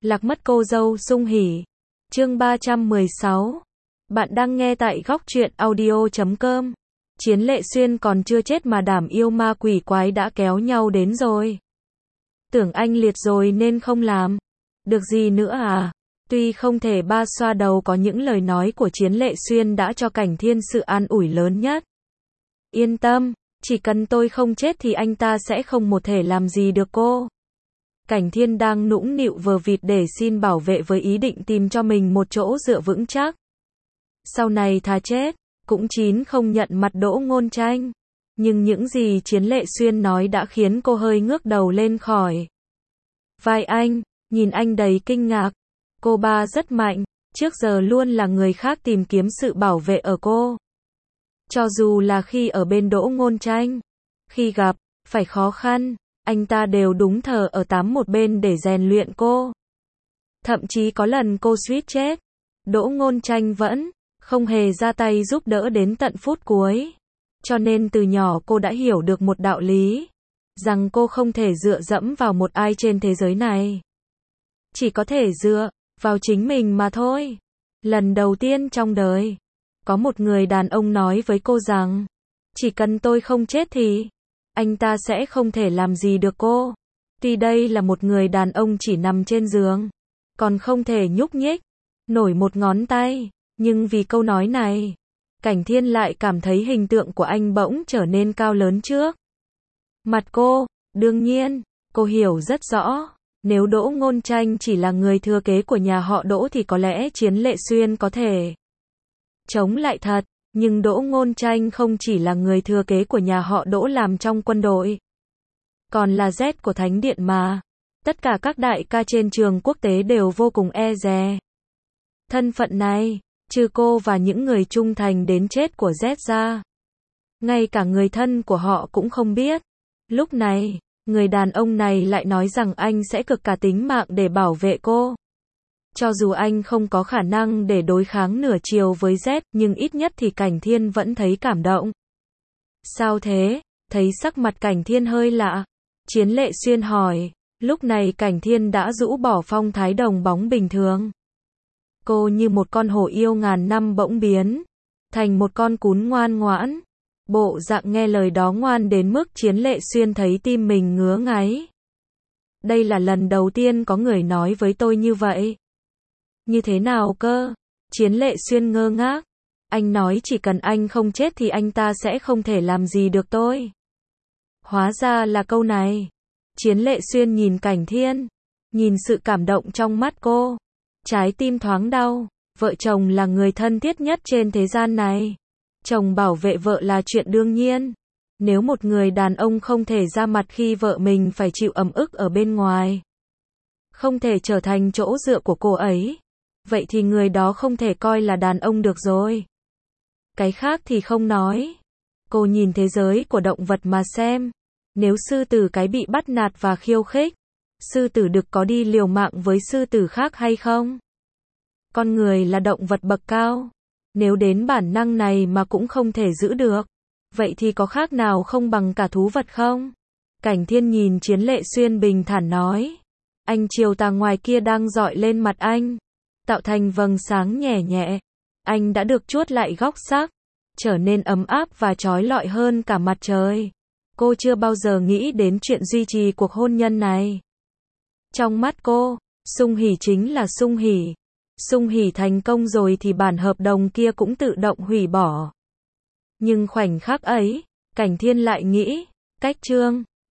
Lạc mất cô dâu Sung Hỉ. Chương 316. Bạn đang nghe tại góc truyện audio.com. Chiến Lệ Xuyên còn chưa chết mà đảm yêu ma quỷ quái đã kéo nhau đến rồi. Tưởng anh liệt rồi nên không làm. Được gì nữa à? Tuy không thể ba xoa đầu, có những lời nói của Chiến Lệ Xuyên đã cho Cảnh Thiên sự an ủi lớn nhất. Yên tâm, chỉ cần tôi không chết thì anh ta sẽ không một thể làm gì được cô. Cảnh Thiên đang nũng nịu vờ vịt để xin bảo vệ với ý định tìm cho mình một chỗ dựa vững chắc. Sau này thà chết, cũng chín không nhận mặt Đỗ Ngôn Tranh. Nhưng những gì Chiến Lệ Xuyên nói đã khiến cô hơi ngước đầu lên khỏi vai anh, nhìn anh đầy kinh ngạc. Cô ba rất mạnh, trước giờ luôn là người khác tìm kiếm sự bảo vệ ở cô. Cho dù là khi ở bên Đỗ Ngôn Tranh, khi gặp phải khó khăn, anh ta đều đúng thờ ở tám một bên để rèn luyện cô. Thậm chí có lần cô suýt chết, Đỗ Ngôn Tranh vẫn không hề ra tay giúp đỡ đến tận phút cuối. Cho nên từ nhỏ cô đã hiểu được một đạo lý, rằng cô không thể dựa dẫm vào một ai trên thế giới này. Chỉ có thể dựa vào chính mình mà thôi. Lần đầu tiên trong đời, có một người đàn ông nói với cô rằng, chỉ cần tôi không chết thì anh ta sẽ không thể làm gì được cô. Tuy đây là một người đàn ông chỉ nằm trên giường, còn không thể nhúc nhích nổi một ngón tay, nhưng vì câu nói này, Cảnh Thiên lại cảm thấy hình tượng của anh bỗng trở nên cao lớn trước mặt cô. Đương nhiên, cô hiểu rất rõ, nếu Đỗ Ngôn Tranh chỉ là người thừa kế của nhà họ Đỗ thì có lẽ Chiến Lệ Xuyên có thể chống lại thật. Nhưng Đỗ Ngôn Tranh không chỉ là người thừa kế của nhà họ Đỗ làm trong quân đội, còn là Z của Thánh Điện mà. Tất cả các đại ca trên trường quốc tế đều vô cùng e dè thân phận này, trừ cô và những người trung thành đến chết của Z ra. Ngay cả người thân của họ cũng không biết. Lúc này, người đàn ông này lại nói rằng anh sẽ cực cả tính mạng để bảo vệ cô. Cho dù anh không có khả năng để đối kháng nửa chiều với Z, nhưng ít nhất thì Cảnh Thiên vẫn thấy cảm động. Sao thế? Thấy sắc mặt Cảnh Thiên hơi lạ, Chiến Lệ Xuyên hỏi. Lúc này Cảnh Thiên đã rũ bỏ phong thái đồng bóng bình thường. Cô như một con hổ yêu ngàn năm bỗng biến thành một con cún ngoan ngoãn. Bộ dạng nghe lời đó ngoan đến mức Chiến Lệ Xuyên thấy tim mình ngứa ngáy. Đây là lần đầu tiên có người nói với tôi như vậy. Như thế nào cơ? Chiến Lệ Xuyên ngơ ngác. Anh nói chỉ cần anh không chết thì anh ta sẽ không thể làm gì được tôi. Hóa ra là câu này. Chiến Lệ Xuyên nhìn Cảnh Thiên, nhìn sự cảm động trong mắt cô. Trái tim thoáng đau. Vợ chồng là người thân thiết nhất trên thế gian này. Chồng bảo vệ vợ là chuyện đương nhiên. Nếu một người đàn ông không thể ra mặt khi vợ mình phải chịu ấm ức ở bên ngoài, không thể trở thành chỗ dựa của cô ấy, vậy thì người đó không thể coi là đàn ông được rồi. Cái khác thì không nói. Cô nhìn thế giới của động vật mà xem. Nếu sư tử cái bị bắt nạt và khiêu khích, sư tử đực có đi liều mạng với sư tử khác hay không? Con người là động vật bậc cao. Nếu đến bản năng này mà cũng không thể giữ được, vậy thì có khác nào không bằng cả thú vật không? Cảnh Thiên nhìn Chiến Lệ Xuyên bình thản nói. Ánh chiều tà ngoài kia đang rọi lên mặt anh, tạo thành vầng sáng nhẹ nhẹ. Anh đã được chuốt lại góc sắc, trở nên ấm áp và chói lọi hơn cả mặt trời. Cô chưa bao giờ nghĩ đến chuyện duy trì cuộc hôn nhân này. Trong mắt cô, Sung Hỉ chính là Sung Hỉ. Sung Hỉ thành công rồi thì bản hợp đồng kia cũng tự động hủy bỏ. Nhưng khoảnh khắc ấy, Cảnh Thiên lại nghĩ, cách Trương